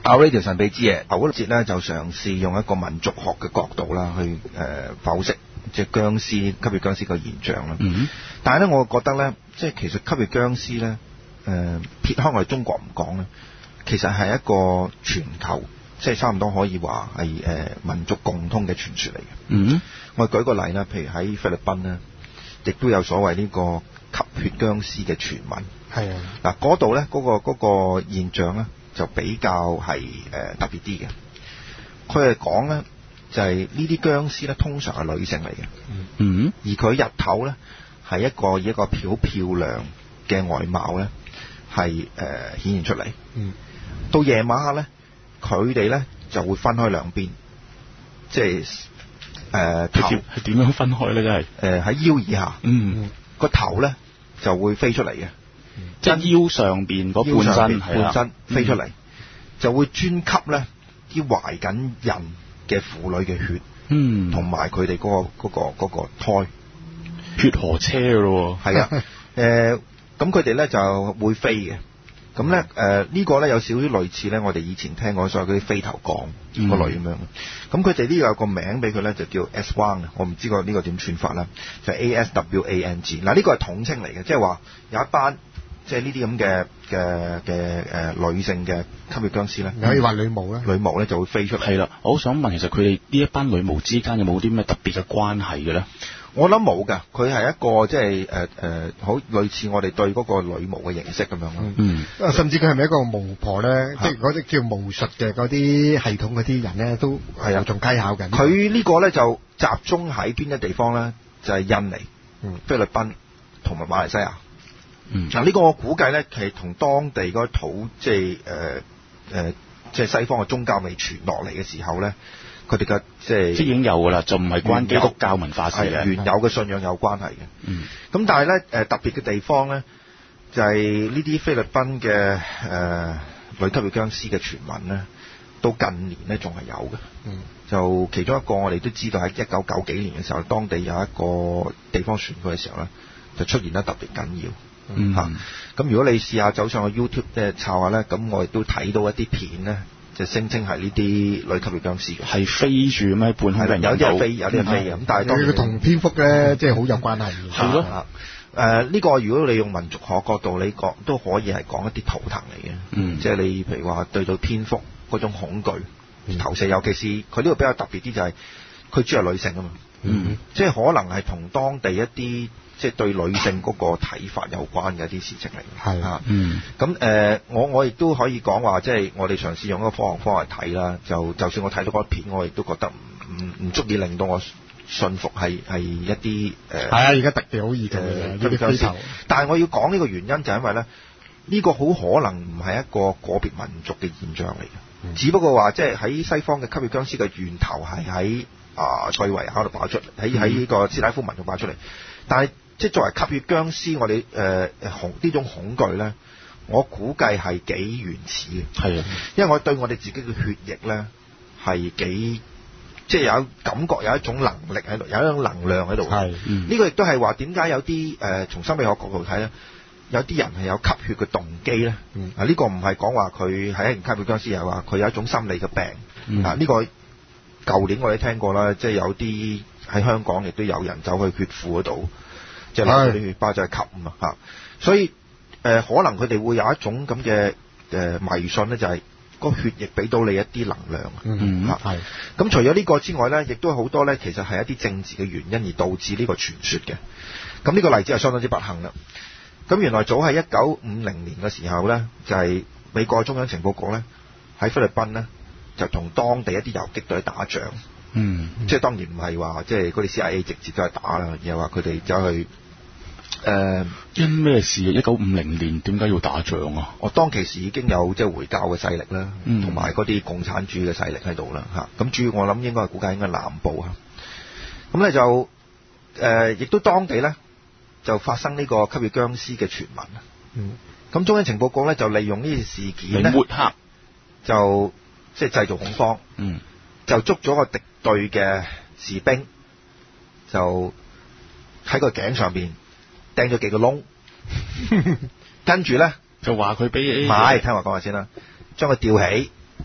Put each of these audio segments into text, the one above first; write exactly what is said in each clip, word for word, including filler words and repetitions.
Radio 神秘之夜頭嗰節咧就嘗試用一個民族學嘅角度啦，去誒、呃、剖析即係殭屍吸血殭屍個現象啦。 嗯， 但係咧，我覺得咧，即係其實吸血殭屍咧，誒、呃、撇開我哋中國唔講咧，其實係一個全球即係差唔多可以話係誒民族共通嘅傳說嚟嘅。 嗯， 我舉個例啦，譬如喺菲律賓咧，亦都有所謂呢個吸血殭屍嘅傳聞。 係啊， 嗱嗰度咧嗰個嗰、嗰個現象咧就比較係誒、呃、特別啲嘅。佢係講咧就係呢啲殭屍咧通常係女性嚟嘅， 嗯， 而佢日頭咧係一個以一個漂漂亮嘅外貌咧係誒顯現出嚟。 嗯， 到夜晚黑咧，佢哋咧就會分開兩邊，即係誒頭係點樣分開咧？真係誒喺腰以下， 嗯， 個頭咧就會飛出嚟嘅。 即係腰上邊嗰半身， 半身飛出嚟， 嗯、 就會專吸咧啲懷緊人嘅婦女嘅血， 嗯， 同埋佢哋嗰個嗰、嗰個嗰個胎， 血河車噶咯， 係啊，誒咁佢哋咧就會飛嘅，咁咧誒呢個咧有少少類似咧我哋以前聽過所謂嗰啲飛頭降嗰類咁樣，咁佢哋呢個有個名俾佢咧就叫 S one， 我唔知個呢個點串法啦，就係、A S W A N G， 嗱呢個係統稱嚟嘅，即係話有一班。即係呢啲咁嘅嘅嘅誒女性嘅吸血殭屍咧， 你可以話女巫啦， 女巫咧就會飛出嚟。 係啦，我好想問，其實佢哋呢一班女巫之間有冇啲咩特別嘅關係嘅咧？ 我諗冇㗎，佢係一個即係誒誒好類似我哋對嗰個女巫嘅認識咁樣咯。 嗯， 甚至佢係咪一個巫婆咧？即係嗰啲叫巫術嘅嗰啲系統嗰啲人咧，都係有仲稽考緊。 佢呢個咧就集中喺邊啲地方咧？就係、是、印尼、嗯、菲律賓同埋馬來西亞。 嗯， 嗱呢個我估計咧，其實同當地嗰土即係誒誒，即係西方嘅宗教未傳落嚟嘅時候咧，佢哋嘅即係即係已經有㗎啦，就唔係關基督教文化事嘅， 原有嘅信仰有關係嘅。 嗯， 咁但係咧誒特別嘅地方咧，就係呢啲菲律賓嘅誒女吸血殭屍嘅傳聞咧，到近年咧仲係有嘅。 嗯，就其中一個我哋都知道喺一九九幾年嘅時候，當地有一個地方選舉嘅時候咧，就出現得特別緊要。 嗯嚇， 咁、啊、如果你試下走上去 YouTube 即係抄下咧，咁我亦都睇到一啲片咧，就聲稱係呢啲女吸血殭屍嘅， 係飛住咩半空人有啲係飛，有啲係飛嘅。咁、嗯、但係當然佢同蝙蝠咧，即係好有關係嘅。 係咯， 誒、呃、呢、這個如果你用民族學角度，你講都可以係講一啲圖騰嚟嘅。 嗯， 即係你譬如話對到蝙蝠嗰種恐懼、嗯、投射，尤其是佢呢個比較特別啲就係佢主係女性啊嘛。 嗯， 即係可能係同當地一啲。即係對女性嗰個睇法有關嘅一啲事情嚟嘅， 係啊， 嗯， 咁誒、呃，我我亦都可以講話，即係我哋嘗試用一個科學方法嚟睇啦。就就算我睇到嗰片，我亦都覺得唔唔唔足以令到我信服係係一啲誒。係啊，而家特別好易嘅呢啲飛頭。但係我要講呢個原因就係因為咧，呢、呢個好可能唔係一個個別民族嘅現象嚟嘅、嗯，只不過話即係喺西方嘅吸血殭屍嘅源頭係喺啊塞維亞度爆出嚟，喺喺呢個斯拉夫民族爆出嚟，但係。即係作為吸血殭屍，我哋誒誒恐呢種恐懼咧，我估計係幾原始嘅。係啊，因為我對我哋自己嘅血液咧係幾即係有感覺，有一種能力喺度，有一種能量喺度。係，呢、嗯這個亦都係話點解有啲誒、呃、從生理學角度睇咧，有啲人係有吸血嘅動機咧。嗯，啊呢、這個唔係講話佢係一件吸血殭屍，係話佢有一種心理嘅病。嗯、啊呢、這個舊年我哋聽過啦，即係有啲喺香港亦都有人走去血庫嗰度。即係攞啲血包就係吸啊嘛嚇，所以誒、呃、可能佢哋會有一種咁嘅誒迷信咧，就係、是、個血液俾到你一啲能量。嗯嚇，係。咁除咗呢個之外咧，亦都好多咧，其實係一啲政治嘅原因而導致呢個傳說嘅。咁呢個例子係相當之不幸啦。咁原來早喺一九五零年嘅時候咧，就係、是、美國中央情報局咧喺菲律賓咧就同當地一啲游擊隊打仗。嗯，即係當然唔係話即係嗰啲 C I A 直接走去打啦，而係話佢哋走去誒、呃、 因咩事啊？一九五零年點解要打仗啊？ 我當其時已經有即係回教嘅勢力啦，同埋嗰啲共產主義嘅勢力喺度啦嚇。咁主要我諗應該係估計應該係南部嚇。咁咧就誒，亦、呃、都當地咧就發生呢個吸血殭屍嘅傳聞。嗯，咁中央情報局咧就利用呢件事件咧，抹黑，就即係製造恐慌。嗯，就捉咗個敵對嘅士兵，就喺個頸上邊掟咗幾個窿，跟住咧就話佢俾唔係，聽我講下先啦，將佢吊起，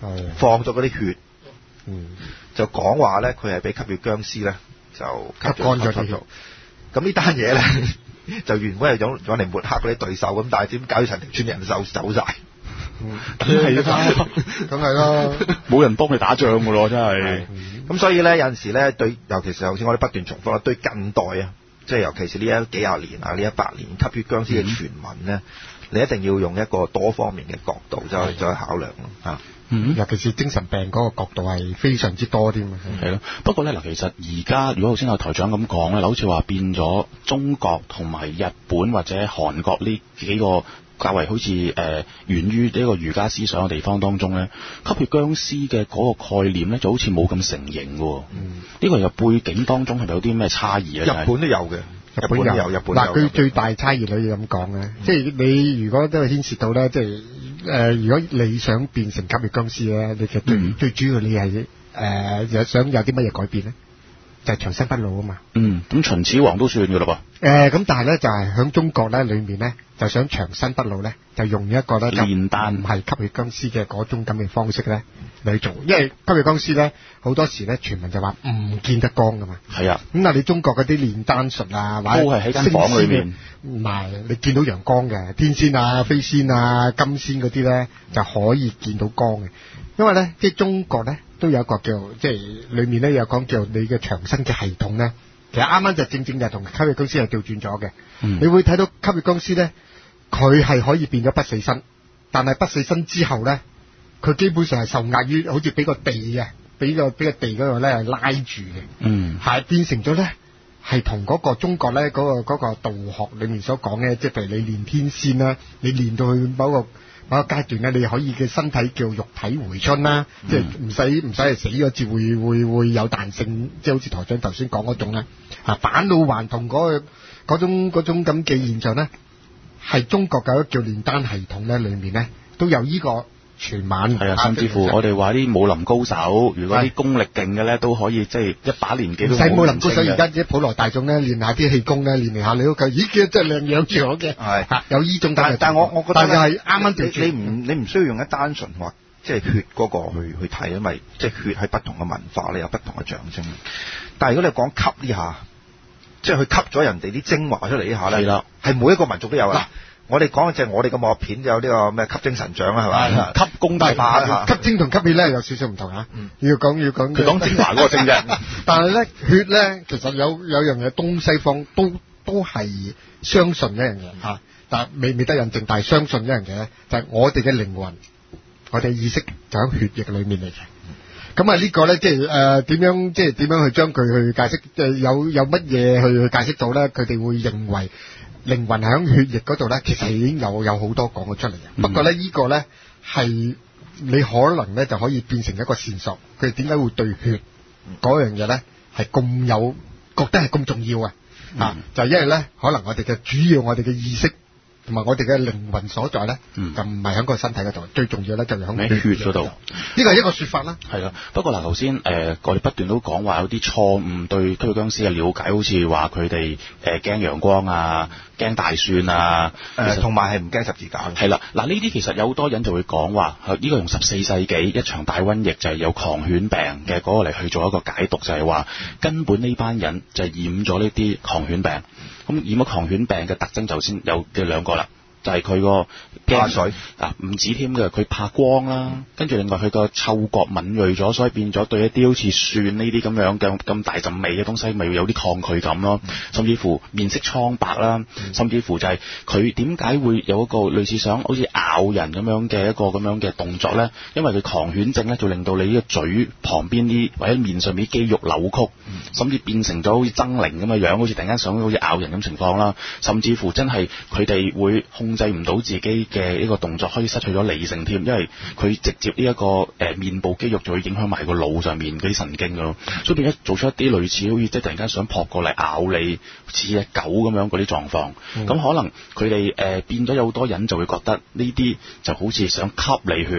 放咗嗰啲血， 嗯， 就講話咧佢係俾吸血僵屍咧就吸乾咗啲血。 咁呢單嘢咧就原本係用用嚟抹黑嗰啲對手，咁但係點搞到陳庭村人手走晒？ 梗係啦， 梗係啦， 冇人幫你打仗㗎咯，真係。 咁所以咧有陣時咧對，尤其是頭先我哋不斷重複啦，對近代啊，即係尤其是呢一幾廿年啊，呢一百年吸血僵屍嘅傳聞咧，嗯、你一定要用一個多方面嘅角度就去再考量咯嚇。 嗯， 尤其是精神病嗰個角度係非常之多添啊。 係咯，不過咧嗱，其實而家如果頭先有台長咁講咧，好似話變咗中國同埋日本或者韓國呢幾個較為好似誒、呃、源於呢個儒家思想嘅地方當中咧，吸血僵屍嘅嗰個概念咧就好似冇咁成型嘅。嗯，呢個又背景當中係咪有啲咩差異咧？ 日本都有嘅。日本有，日本有。 嗱，佢最大差異可以咁講咧，即係你如果都係牽涉到咧，即係誒，如果你想變成吸血僵屍咧，你其實最、嗯、最主要你係誒有想有啲乜嘢改變咧？就係、是、長生不老啊嘛。嗯， 咁秦始皇都算嘅咯噃。誒，咁但係咧就係喺中國咧裏面咧，就想長生不老咧，就用一個咧煉丹， 唔係吸血僵屍嘅嗰種咁嘅方式咧嚟做，因為吸血僵屍咧好多時咧傳聞就話唔見得光噶嘛。 係啊， 咁但係你中國嗰啲煉丹術啊，或者都係喺間房裏面， 唔係你見到陽光嘅天仙啊、飛仙啊、金仙嗰啲咧就可以見到光嘅，因為咧即係中國咧都有一個叫即係裏面咧有講叫你嘅長生嘅系統咧，其實啱啱就正正就同吸血僵屍係調轉咗嘅。嗯，你會睇到吸血僵屍咧，佢係可以變咗不死身，但係不死身之後咧，佢基本上係受壓於好似俾個地嘅，俾個俾個地嗰度咧係拉住嘅。嗯，係變成咗咧係同嗰個中國咧嗰、嗰個嗰、嗰個道學裏面所講嘅，即係譬如你練天仙啦，你練到去某個某個階段咧，你可以嘅身體叫肉體回春啦，嗯、即係唔使唔使係死咗至會會會有彈性，即係好似台長頭先講嗰種咧，啊返老還童嗰個嗰種嗰種咁嘅現象咧，係中國嘅叫煉丹系統咧裏面咧都有呢個傳聞。 係啊，甚至乎我哋話啲武林高手，如果啲功力勁嘅咧，都可以即係一把年紀都冇。唔使武林高手，而家啲普羅大眾咧練下啲氣功咧，練嚟下你屋企，咦，真係靚樣住我嘅。係，有呢種。但係但係我我覺得，但係啱啱調轉。你唔你唔需要用一單純話即係血嗰個去去睇，因為即係血喺不同嘅文化咧有不同嘅象徵。但係如果你講吸呢下，即係佢吸咗人哋啲精華出嚟呢下咧，係啦，係每一個民族都有啊。我哋講嘅就係我哋嘅默片有呢個咩吸精神獎啊，係嘛？吸功大法，吸精同吸血咧有少少唔同啊。嗯、要講要講，佢講精華嗰個精啫。但係咧血咧，其實有有樣嘢東西方都都係相信一樣嘢嚇，但係未未得印證，但係相信一樣嘢咧，就係、是、我哋嘅靈魂，我哋意識就喺血液裏面嚟嘅。咁啊呢個咧，即係誒點樣，即係點樣去將佢去解釋？即係有有乜嘢去去解釋到咧？佢哋會認為靈魂喺血液嗰度咧，其實已經有有好多講咗出嚟嘅。嗯、不過咧，呢個咧係你可能咧就可以變成一個線索。佢哋點解會對血嗰樣嘢咧係咁有覺得係咁重要啊？嗯、啊，就係因為咧，可能我哋嘅主要我哋嘅意識。同埋我哋嘅靈魂所在咧，嗯、就唔係喺個身體嗰度，最重要咧就係喺血嗰度。呢個係一個說法啦。係啦，不過嗱，頭先誒我哋不斷都講話有啲錯誤對吸血僵屍嘅了解，好似話佢哋誒驚陽光啊、驚大蒜啊，誒同埋係唔驚十字架。係啦，嗱呢啲其實有好多人就會講話，呢、呢個用十四世紀一場大瘟疫就係有狂犬病嘅嗰個嚟去做一個解讀，就係話根本呢班人就係染咗呢啲狂犬病。咁染咗狂犬病嘅特徵就先有嘅兩個啦，就係佢個怕水啊，唔止添嘅，佢怕光啦，嗯、跟住另外佢個嗅覺敏銳咗，所以變咗對一啲好似蒜呢啲咁樣嘅咁大陣味嘅東西，咪會有啲抗拒感咯，嗯、甚至乎面色蒼白啦，嗯、甚至乎就係佢點解會有一個類似想好似咬人咁樣嘅一個咁樣嘅動作咧？因為佢狂犬症咧，就令到你呢個嘴旁邊啲或者面上面啲肌肉扭曲，嗯、甚至變成咗好似猙獰咁嘅樣，好似突然間想好似咬人咁情況啦，甚至乎真係佢哋會控制唔到自己嘅一個動作，可以失去咗理性添，因為佢直接呢、這、一個誒、呃、面部肌肉就會影響埋個腦上面嗰啲神經咯，所以變咗做出一啲類似好似即係突然間想撲過嚟咬你，似隻狗咁樣嗰啲狀況。咁、嗯、可能佢哋誒變咗有好多人就會覺得呢啲就好似想吸你血，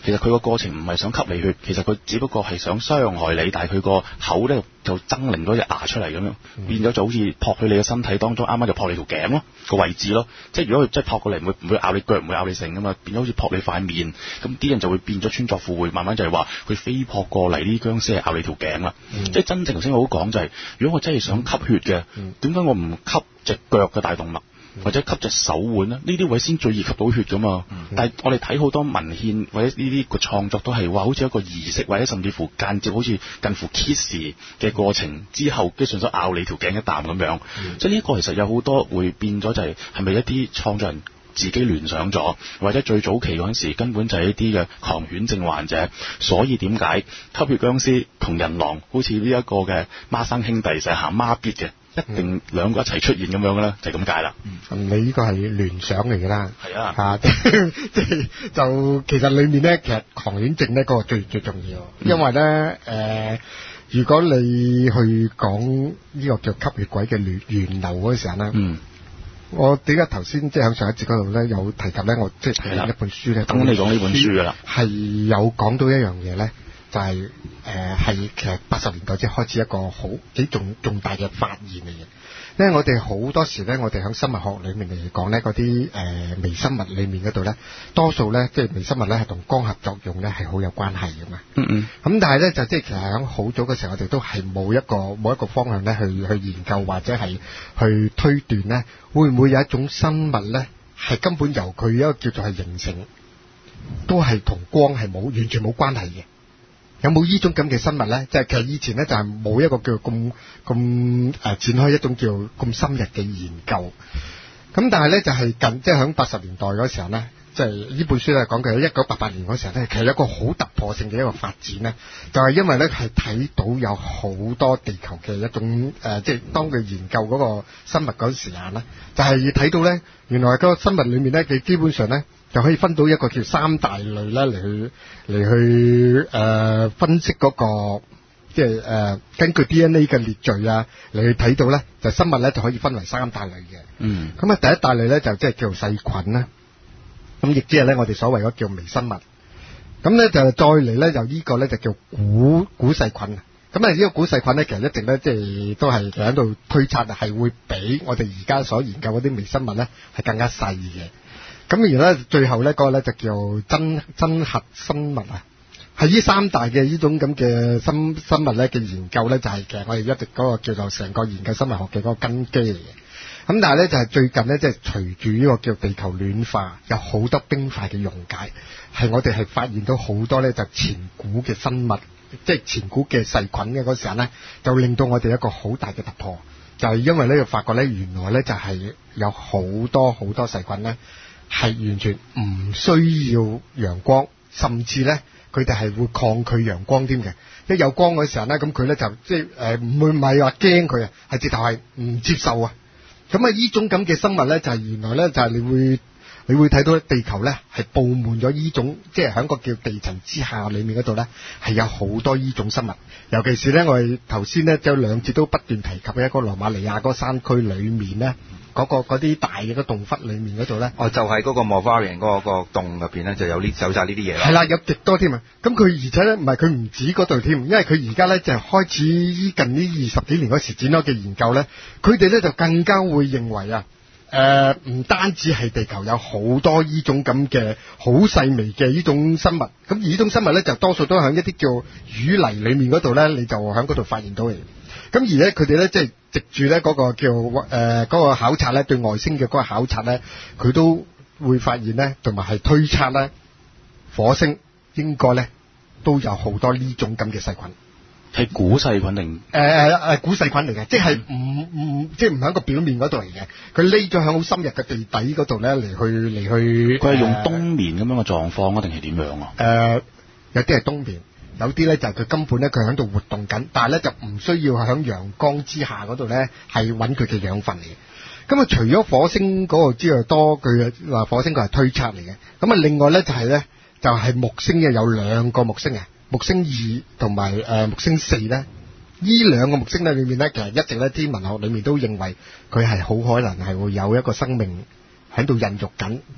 其實佢個過程唔係想吸你血，其實佢只不過係想傷害你，但係佢個口咧就猙獰咗隻牙出嚟咁樣，嗯、變咗就好似撲去你嘅身體當中，啱啱就撲你條頸咯個位置咯。即係如果佢真係撲過嚟，唔會唔會咬你腳，唔會咬你成噶嘛，變咗好似撲你塊面，咁啲人就會變咗穿鑿附會，慢慢就係話佢飛撲過嚟，呢啲僵屍係咬你條頸啦。嗯、即係真正頭先我好講就係、是，如果我真係想吸血嘅，點解、嗯、我唔吸隻腳嘅大動脈？或者吸隻手腕啦，呢啲位先最易吸到血噶嘛。嗯、但係我哋睇好多文獻或者呢啲個創作都係話，好似一個儀式或者甚至乎間接好似近乎 kiss 嘅過程之後，跟住順手咬你條頸一啖咁樣。嗯、即係呢個其實有好多會變咗，就係係咪一啲創作人自己聯想咗，或者最早期嗰陣時根本就係一啲嘅狂犬症患者，所以點解吸血僵屍同人狼好似呢一個嘅孖生兄弟成日行孖咇嘅？一定兩個一齊出現咁樣嘅咧，就係咁解啦。 嗯，你呢個係聯想嚟嘅啦。 係啊， 嚇，即係就其實裡面咧，其實狂犬症咧嗰個最最重要，嗯、因為咧誒、呃，如果你去講呢個叫吸血鬼嘅源源流嗰個時候咧，嗯，我點解頭先即係喺上一節嗰度咧有提及咧，我即係睇緊一本書咧， 等你講呢本書㗎啦， 係有講到一樣嘢咧。就係誒係其實八十年代即係開始一個好幾重重大嘅發現嚟嘅，因為我哋好多時咧，我哋喺生物學裏面嚟講咧，嗰啲誒微生物裏面嗰度咧，多數咧即係微生物咧係同光合作用咧係好有關係嘅嘛。嗯嗯。咁但係咧就即係其實喺好早嘅時候，我哋都係冇一個冇一個方向咧去去研究或者係去推斷咧，會唔會有一種生物咧係根本由佢一個叫做係形成，都係同光係冇完全冇關係嘅。有冇呢種咁嘅生物咧？即係其實以前咧就係冇一個叫咁咁誒展開一種叫咁深入嘅研究。咁但係咧就係近即係喺八十年代嗰時候咧，即係呢本書咧講嘅一九八八年嗰時候咧，其實有一個好突破性嘅一個發展咧，就係因為咧係睇到有好多地球嘅一種誒，即係當佢研究嗰個生物嗰時間咧，就係睇到咧原來嗰個生物裡面咧，佢基本上咧。就可以分到一個叫三大類咧嚟去嚟去誒、呃、分析嗰、那個即係誒根據 D N A 嘅列序啊嚟去睇到咧，就生物咧就可以分為三大類嘅。嗯。咁啊第一大類咧就即係叫做細菌啦。咁亦即係咧我哋所謂嗰叫微生物。咁咧就再嚟咧就呢個咧就叫古古細菌。咁啊呢個古細菌咧其實一直咧即係都係喺度推測係會比我哋而家所研究嗰啲微生物咧係更加細嘅。咁而咧，最後咧嗰個咧就叫真真核生物啊，係呢三大嘅呢種咁嘅生生物咧嘅研究咧，就係其實我哋一直嗰個叫做成個研究生物學嘅嗰個根基嚟嘅。咁但係咧就係最近咧，即係隨住呢個叫地球暖化，有好多冰塊嘅溶解，係我哋係發現到好多咧就前古嘅生物，即係前古嘅細菌嘅嗰時候咧，就令到我哋一個好大嘅突破，就係因為咧就發覺咧原來咧就係有好多好多細菌咧。係完全唔需要陽光，甚至咧佢哋係會抗拒陽光添嘅。一有光嗰時候咧，咁佢咧就即係誒唔會唔係話驚佢啊，係直頭係唔接受啊。咁啊，呢種咁嘅生物咧，就係、是、原來咧就係、是、你會你會睇到地球咧係佈滿咗呢種，即係喺個叫地層之下裏面嗰度咧係有好多呢種生物。尤其是咧我哋頭先咧有兩節都不斷提及嘅一個羅馬尼亞嗰個山區裏面咧。嗰、那個嗰啲大嘅個洞窟裏面嗰度咧， 哦，就係、是、嗰個 Mothra 嗰個、那個洞入邊咧，就有呢走晒呢啲嘢啦。 係啦，有極多添啊！咁佢而且咧，唔係佢唔止嗰度添，因為佢而家咧就係、是、開始依近呢二十幾年嗰時展開嘅研究咧，佢哋咧就更加會認為啊，誒、呃、唔單止係地球有好多呢種咁嘅好細微嘅呢種生物，咁而呢種生物咧就多數都喺一啲叫淤泥裡面嗰度咧，你就喺嗰度發現到嘅。咁而咧，佢哋咧即係藉住咧嗰個叫誒嗰、呃嗰個考察咧，對外星嘅嗰個考察咧，佢都會發現咧，同埋係推測咧，火星應該咧都有好多呢種咁嘅細菌。 係古細菌定誒誒誒古細菌嚟嘅，即係唔唔即係唔喺個表面嗰度嚟嘅，佢匿咗喺好深入嘅地底嗰度咧嚟去嚟去。 佢係用冬眠咁樣嘅狀況啊，定係點樣啊？ 誒、呃，有啲係冬眠。有啲咧就係、是、佢根本咧佢喺度活動緊，但係咧就唔需要喺陽光之下嗰度咧係揾佢嘅養分嚟嘅。咁啊，除咗火星嗰個之外，多佢話火星佢係推測嚟嘅。咁啊，另外咧就係、是、咧就係、是、木星嘅有兩個木星啊，木星二同埋誒木星四咧。呢兩個木星咧裏面咧，其實一直咧天文學裏面都認為佢係好可能係會有一個生命喺度孕育緊。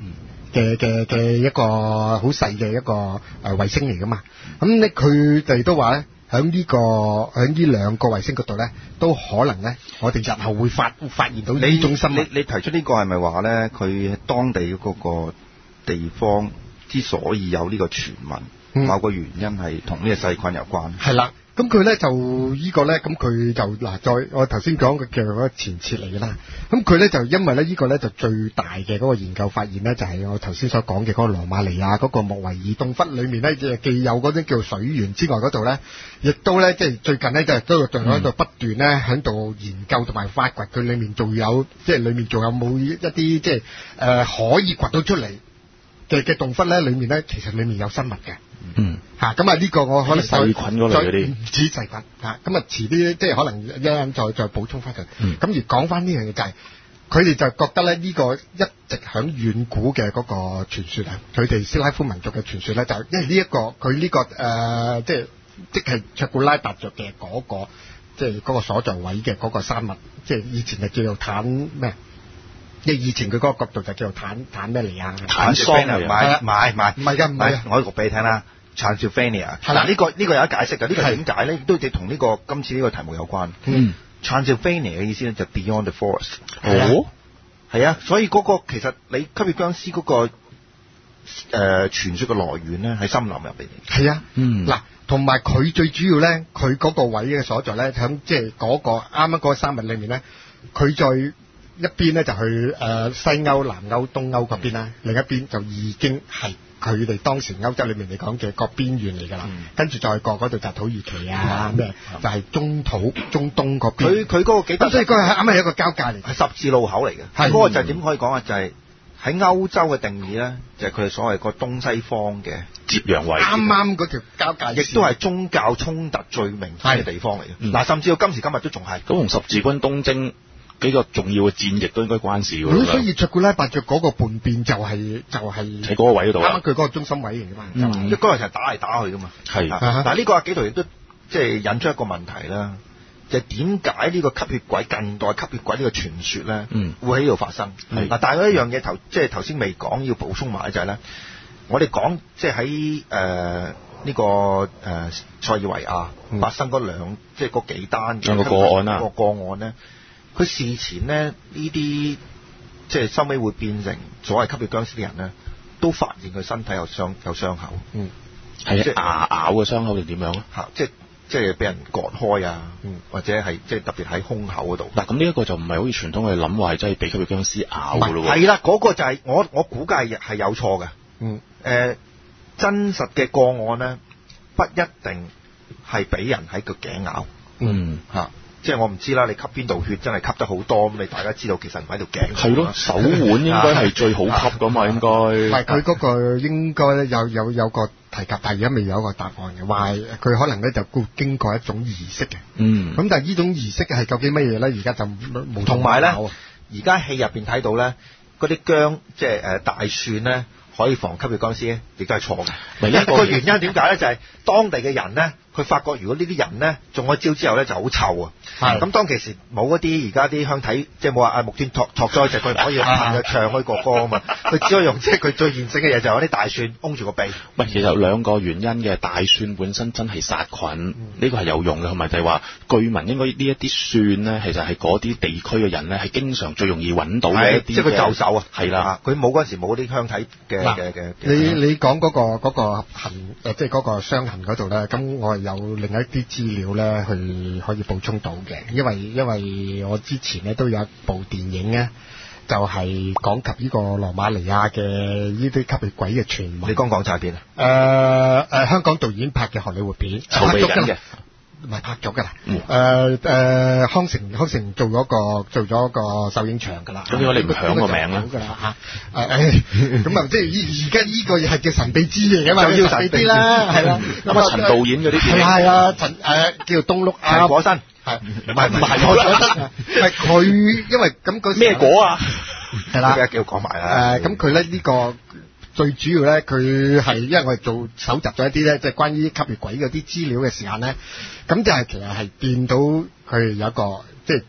嘅嘅嘅一個好細嘅一個誒衛星嚟噶嘛。咁咧佢哋都話咧，喺呢、這個喺呢兩個衛星嗰度咧，都可能咧，我哋日後會發發現到呢種生物。 你你提出呢個係咪話咧，佢當地嗰個地方之所以有呢個傳聞，嗯、某個原因係同呢個細菌有關？ 係啦。咁佢咧就呢個咧，咁佢就嗱，再我頭先講嘅叫做前設嚟嘅啦。咁佢咧就因為咧呢個咧就最大嘅嗰個研究發現咧，就係我頭先所講嘅嗰個羅馬尼亞嗰個莫維爾洞窟裏面咧，既有嗰啲叫水源之外嗰度咧，亦都咧即係最近咧就都仲喺度不斷咧喺度研究同埋發掘佢裏面仲有即係裏面仲有冇一啲即係誒可以掘到出嚟嘅嘅洞窟咧，裏面咧其實裏面有生物嘅。 嗯， 吓咁啊呢個我可能細菌嗰類嗰啲， 唔止細菌吓，咁啊遲啲即係可能一陣再再補充翻佢。咁、嗯、而講翻呢樣嘢就係、是，佢哋就覺得咧呢個一直響遠古嘅嗰個傳說啊，佢哋斯拉夫民族嘅傳說咧，就因為呢、這、一個佢呢、這個誒、呃、即係即係卓古拉伯族嘅嗰個即係嗰個所在位嘅嗰個山脈，即係以前係叫做坦咩？即係以前佢嗰個角度就叫做坦坦咩嚟啊？ 坦桑啊？ 唔係唔係唔係㗎，唔係我讀俾你聽啦。Transylvania 係啦，呢、這個呢、這個有得解釋嘅。呢、這個點解咧？都亦同呢個今次呢個題目有關。嗯 Transylvania 嘅意思咧就 Beyond the Forest。哦，係啊，所以嗰、那個其實你吸血僵屍嗰、那個誒、呃、傳說嘅來源咧喺森林入邊。係啊，嗯，嗱，同埋佢最主要咧，佢嗰個位嘅所在咧，響即係嗰個啱啱嗰個山脈裏面咧，佢再一邊咧就去誒、呃、西歐、南歐、東歐嗰邊啦、嗯，另一邊就已經係佢哋當時歐洲裏面嚟講嘅個邊緣嚟㗎啦。跟住再過嗰度就土耳其啊咩、嗯，就係、是、中土、中東嗰邊。佢佢嗰個幾得，所以嗰個係啱啱係一個交界嚟，係十字路口嚟嘅。係嗰、那個就係點可以講啊？就係、是、喺歐洲嘅定義咧，就係佢哋所謂個東西方嘅接壤位。啱啱嗰條交界，亦都係宗教衝突最明顯嘅地方嚟嘅。嗱、嗯，甚至到今時今日都仲係。咁同十字軍東征幾個重要嘅戰役都應該關事㗎。所以卓古拉伯爵嗰個叛變就係、是、就係喺嗰個位嗰度，啱啱佢嗰個中心位嚟㗎嘛。嗯，因為嗰陣時係打嚟打去㗎嘛。係、啊。但係呢個阿紀陶亦都即係引出一個問題啦，就係點解呢個吸血鬼近代吸血鬼呢個傳說咧，嗯，會喺呢度發生？係。嗱，但係有一樣嘢頭即係頭先未講要補充埋就係、是、咧，我哋講即係喺誒呢個誒、呃、塞爾維亞發生嗰兩、嗯、即係嗰幾單兩個個案啦，個個案咧。佢事前咧呢啲即係收尾會變成所謂吸血僵屍啲人咧，都發現佢身體有傷有傷口，嗯，係即係牙咬嘅傷口定點樣咧？嚇，即係即係俾人割開啊，嗯，或者係即係特別喺胸口嗰度。嗱，咁呢一個就唔係好似傳統嘅諗話係真係俾吸血僵屍咬㗎咯喎。係啦，嗰、嗰個就係、係、我我估計係有錯嘅。嗯，誒、呃，真實嘅個案咧，不一定係俾人喺個頸咬。嗯，嚇。即係我唔知啦，你吸邊度血真係吸得好多咁，你大家知道其實唔喺度頸。係咯，手腕應該係最好吸噶嘛，應該。唔係佢嗰個應該咧有有有個提及，但係而家未有一個答案嘅，話佢可能咧就經過一種儀式嘅。嗯。咁但係呢種儀式係究竟乜嘢咧？而家就冇。同埋咧，而家戲入邊睇到咧，嗰啲薑即係誒大蒜咧，可以防吸血僵屍咧，亦都係錯嘅。另一個原因點解咧？就係、是、當地嘅人咧。佢發覺如果呢啲人咧中咗招之後咧就好臭啊！咁當其時冇嗰啲而家啲香體，即係冇話阿木端托托咗隻，佢唔可以唱開國歌啊嘛！佢只可以用即係佢最現成嘅嘢，就係啲大蒜擁住個鼻。唔係，其實有兩個原因嘅，大蒜本身真係殺菌，呢、嗯這個係有用嘅，同埋就係話據聞應該呢一啲蒜咧，其實係嗰啲地區嘅人咧係經常最容易揾到嘅一啲，即係佢就手啊！係啦，佢冇嗰陣時冇啲香體嘅嘅嘅。你你講嗰、那個嗰、那個痕即係嗰個傷痕嗰度咧，咁我係有另一啲資料咧，去可以補充到嘅，因為因為我之前咧都有一部電影咧，就係、是、講及呢個羅馬尼亞嘅呢啲吸血鬼嘅傳聞。你講港產片啊？誒、呃、誒、呃，香港導演拍嘅荷里活片，籌備緊嘅。唔係拍咗㗎啦，誒、嗯、誒、呃、康城康城做咗個做咗個首映場㗎啦。咁點解你唔響個名啦？㗎啦嚇，誒誒咁啊，即係而家呢個嘢係叫神秘之夜啊嘛，要神秘啲啦，係啦。咁啊，陳導演嗰啲係係啊，陳誒、呃、叫東碌啊果身，係唔係唔係果身？係佢因為咁嗰咩果啊？係啦，叫講埋啦。誒咁佢咧呢個。最主要咧，佢係因為我哋做搜集咗一啲咧，即係關於吸血鬼嗰啲資料嘅時間咧，咁就係其實係見到佢有一個即係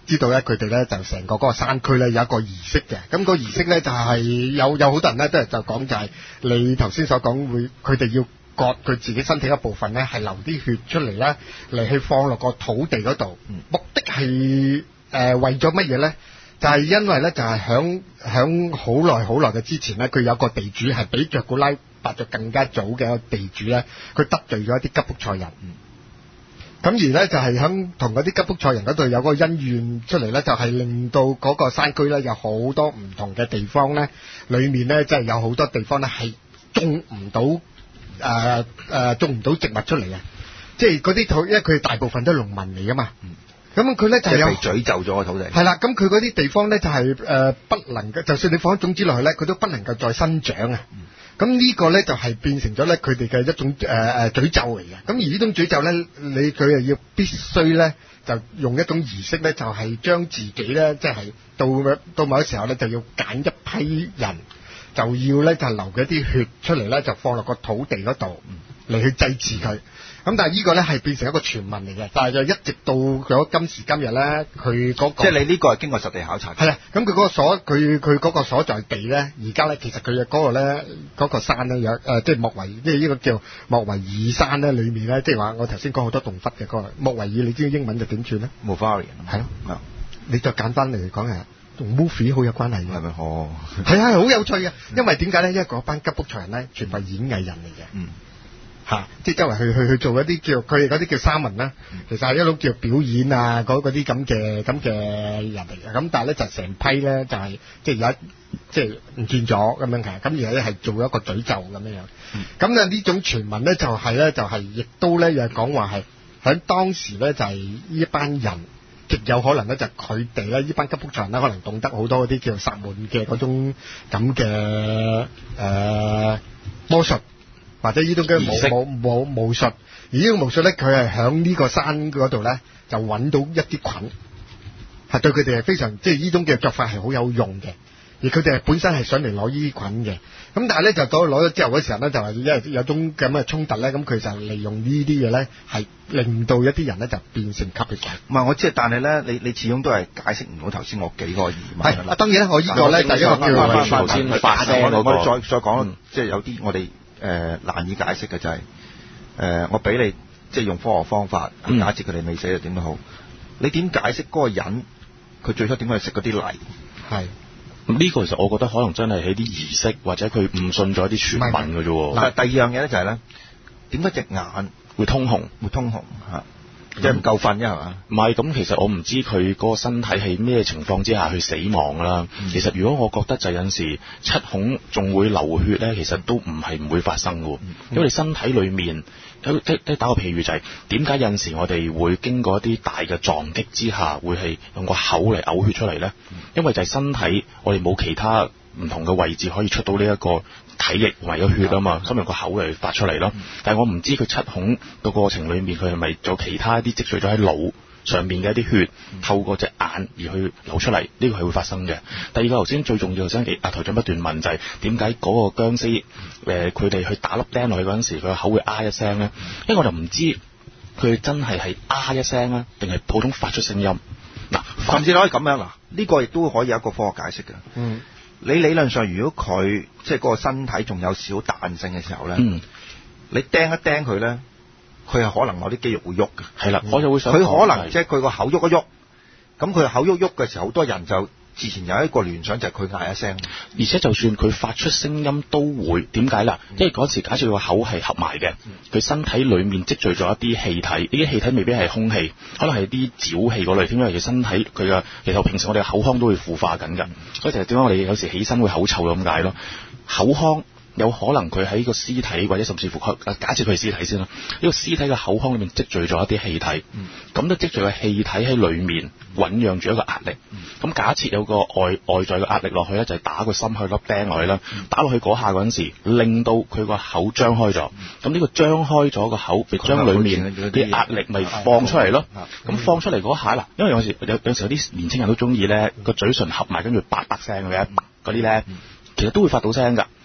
知道咧，佢哋咧就成個嗰個山區咧有一個儀式嘅。咁、那個儀式咧就係、是、有有好多人咧都係就講就係你頭先所講會，佢哋要割佢自己身體一部分咧，係流啲血出嚟咧，嚟去放落個土地嗰度。目的係誒、呃、為咗乜嘢咧？就係、是、因為咧，就係響響好耐好耐嘅之前咧，佢有個地主係比著古拉伯爵更加早嘅一個地主咧，佢得罪咗一啲吉卜賽人。咁、嗯、而咧就係響同嗰啲吉卜賽人嗰度有個恩怨出嚟咧，就係、是、令到嗰個山區咧有好多唔同嘅地方咧，裡面咧即係有好多地方咧係種唔到誒誒、呃、種唔到植物出嚟啊！即係嗰啲土，因為佢哋大部分都係農民嚟噶嘛。嗯咁佢咧就係有被詛咒咗個土地。 係啦，咁佢嗰啲地方咧就係、是、誒、呃、不能夠，就算你放一種子落去咧，佢都不能夠再生長啊。咁、嗯、呢個咧就係、是、變成咗咧佢哋嘅一種誒誒詛咒嚟嘅。咁而呢種詛咒咧，你佢係要必須咧就用一種儀式咧，就係、是、將自己咧即係到到某個時候咧就要揀一批人，就要咧就流嘅一啲血出嚟咧，就放落個土地嗰度嚟去祭祀佢。咁但係呢個咧係變成一個傳聞嚟嘅，但係就一直到咗今時今日咧，佢嗰、那個即係你呢個係經過實地考察。 係啊，咁佢嗰個所佢佢嗰個所在地咧，而家咧其實佢嘅嗰個咧嗰、那個山咧有誒、呃，即係莫維，即係呢個叫莫維爾山咧，裡面咧即係話我頭先講好多洞窟嘅嗰、那個莫維爾，你知唔知英文就點串咧 Movawian 係咯， 啊，你就簡單嚟講係同 movie 好有關係嘅。 係咪？哦， 係啊，係好有趣嘅，因為點解咧？因為嗰班吉卜賽人咧，全部係演藝人嚟嘅。嗯。嚇、啊！即係周圍去去去做一啲叫佢哋嗰啲叫沙文啦，其實係一種叫表演啊，嗰啲咁嘅咁嘅人嚟嘅。咁但係咧就成批咧就係、是、即係有一即係唔見咗咁樣嘅。咁而家咧係做一個詛咒咁樣樣。咁啊呢種傳聞咧就係、是、咧就係、是、亦都咧又係講話係喺當時咧就係、是、呢一班人極有可能咧就佢哋咧呢班吉卜賽人咧可能懂得好多嗰啲叫薩滿嘅嗰種咁嘅誒魔術。或者呢種嘅武武武武術，而呢個武術咧，佢係喺呢個山嗰度咧，就揾到一啲菌，係對佢哋係非常，即係呢種嘅做法係好有用嘅。而佢哋係本身係想嚟攞呢啲菌嘅，咁但係咧就到攞咗之後嗰時候咧，就係因為有種咁嘅衝突咧，咁佢就利用呢啲嘢咧，係令到一啲人咧就變成吸血鬼。 唔係我知，但係咧，你你始終都係解釋唔到頭先我幾個疑問。 係啊，當然啦，我呢個咧就一個叫頭先發聲嗰個。我哋再再講，嗯、即係有啲我哋。誒、呃、難以解釋嘅就係、是、誒、呃、我俾你即係用科學方法，假設佢哋未死就點都好，你點解釋嗰個人佢最初點解去食嗰啲泥？係呢個其實我覺得可能真係喺啲儀式或者佢誤信咗一啲傳聞嘅啫。 嗱，第二樣嘢咧就係、是、咧，點解隻眼會通紅？ 會通紅嚇？即係唔夠瞓啫係嘛？ 唔係，咁其實我唔知佢嗰個身體係咩情況之下去死亡啦。嗯、其實如果我覺得就有陣時七孔仲會流血咧，其實都唔係唔會發生嘅。嗯、因為你身體裡面，即即打個譬如就係點解有陣時我哋會經過一啲大嘅撞擊之下，會係用個口嚟嘔血出嚟咧？嗯、因為就係身體我哋冇其他唔同嘅位置可以出到呢一個體液同埋個血啊嘛，所以用個口嚟發出嚟咯。嗯、但係我唔知佢七孔個過程裏面佢係咪有其他一啲積聚咗喺腦上面嘅一啲血，嗯、透過隻眼而去流出嚟，呢、這個係會發生嘅。嗯、第二個頭先最重要嘅，先阿台長不斷問就係點解嗰個殭屍誒佢哋去打粒釘落去嗰陣時，佢個口會啊一聲咧？因為我就唔知佢真係係啊一聲啊，定係普通發出聲音嗱， 甚至可以咁樣嗱，呢、這個亦都可以有一個科學解釋嘅。嗯。你理論上，如果佢即係嗰個身體仲有少彈性嘅時候咧，嗯、你釘一釘佢咧，佢係可能有啲肌肉會喐嘅。係啦，我就會想，佢可能即係佢個口喐一喐，咁佢口喐喐嘅時候，好多人就自然有一個聯想，就係佢嗌一聲。 而且就算佢發出聲音都會點解啦？嗯、因為嗰時假設佢個口係合埋嘅，佢、嗯、身體裡面積聚咗一啲氣體，呢啲氣體未必係空氣，可能係啲沼氣嗰類添。因為佢身體佢嘅其實平時我哋嘅口腔都會腐化緊㗎，嗯、所以其實點解我哋有時起身會口臭咁解咯？口腔。有可能佢喺個屍體或者甚至乎假設佢係屍體先啦，呢個屍體嘅口腔裏面積聚咗一啲氣體，咁都積聚嘅氣體喺裏面醖釀住一個壓力。咁假設有個外外在嘅壓力落去咧，就係打個心去粒釘落去啦，打落去嗰下嗰陣時，令到佢個口張開咗。咁呢個張開咗個口，咪將裏面啲壓力咪放出嚟咯。咁放出嚟嗰下啦，因為有時有有時有啲年青人都中意咧個嘴唇合埋，跟住叭叭聲嘅嗰啲咧，其實都會發到聲㗎。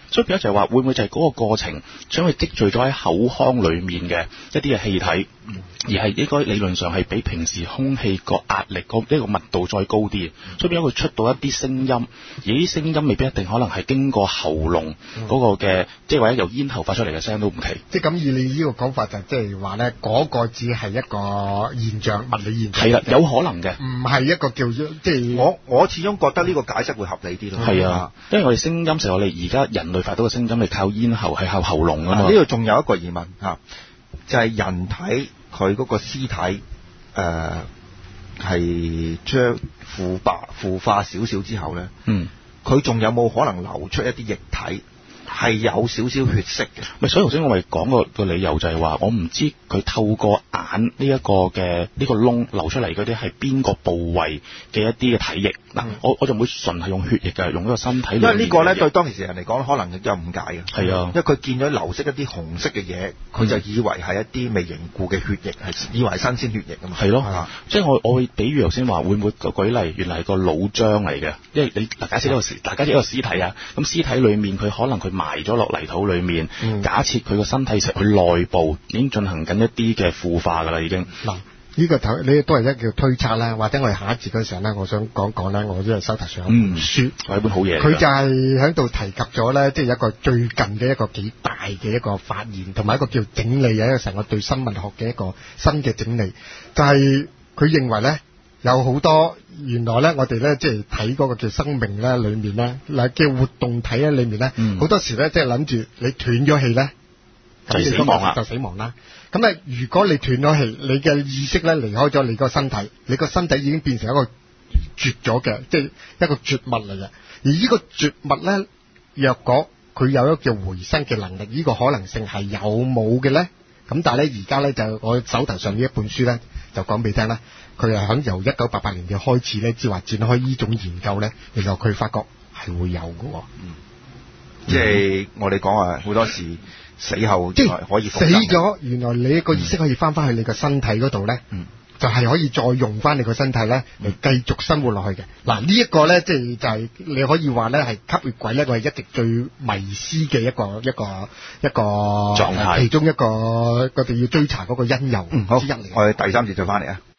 所以變咗就係話，會唔會就係嗰個過程將佢積聚咗喺口腔裡面嘅一啲嘅氣體，嗯、而係應該理論上係比平時空氣個壓力個呢個密度再高啲，嗯、所以變咗佢出到一啲聲音，而啲聲音未必一定可能係經過喉嚨嗰個嘅，嗯、即係或者由咽喉發出嚟嘅聲都唔奇。 即係咁以你呢個講法就即係話咧，嗰、嗰個只係一個現象，物理現象。 係啦，有可能嘅， 唔係一個叫做即係我我始終覺得呢個解釋會合理啲咯。 係啊，因為我哋聲音成我哋而家人類發到嘅聲音係靠咽喉，係靠喉嚨啊嘛。 呢度仲有一個疑問嚇，就係、是、人體佢嗰個屍體誒係將腐敗腐化少少之後咧，嗯，佢仲有冇可能流出一啲液體？係有少少血色嘅， 咪所以頭先我咪講個個理由就係話，我唔知佢透過眼呢一個嘅呢個窿流出嚟嗰啲係邊個部位嘅一啲嘅體液嗱，嗯、我我就唔會純係用血液嘅，用呢個身體。因為呢個咧對當其時人嚟講，可能有誤解嘅。 係啊， 因為佢見咗流色一啲紅色嘅嘢，佢就以為係一啲未凝固嘅血液，係以為係新鮮血液㗎嘛。 係咯，啊、即係我我會比喻頭先話，會唔會舉例，原來係個腦漿嚟嘅，因為你嗱假設呢個屍，大家一個屍體啊，咁屍體裡面佢可能佢埋咗落泥土裡面，嗯、假設佢個身體其實佢內部已經進行緊一啲嘅腐化㗎啦，已經。 嗱，呢個頭你都係一叫推測啦，或者我哋下一節嗰時候咧，我想講講咧，我都係手頭上一本書， 係一本好嘢。 佢就係喺度提及咗咧，即係一個最近嘅一個幾大嘅一個發現，同埋一個叫整理嘅一個成個對生物學嘅一個新嘅整理，就係佢認為咧。有好多原來咧，我哋咧即係睇嗰個叫生命咧，裏面咧嗱叫活動體咧，裏面咧好、嗯、多時咧即係諗住你斷咗氣咧， 就死亡啦， 就死亡啦。咁啊，如果你斷咗氣，你嘅意識咧離開咗你個身體，你個身體已經變成一個絕咗嘅，即係一個絕物嚟嘅。而呢個絕物咧，若果佢有一個叫回生嘅能力，呢、這個可能性係有冇嘅咧？咁但係咧，而家咧就我手頭上呢一本書咧，就講俾你聽啦。佢係響由一九八八年嘅開始咧，即係話展開呢種研究咧，然後佢發覺係會有嘅。 嗯，即係我哋講話好多時死後即係可以死咗，原來你一個意識可以翻翻去你個身體嗰度咧，嗯，就係可以再用翻你個身體咧嚟繼續生活落去嘅。嗱、嗯，呢一個咧，即係就係、是、你可以話咧係吸血鬼咧，我係一直最迷思嘅一個一個一個狀態，其中一個我哋要追查嗰個因由之一嚟。 我哋第三節再翻嚟啊。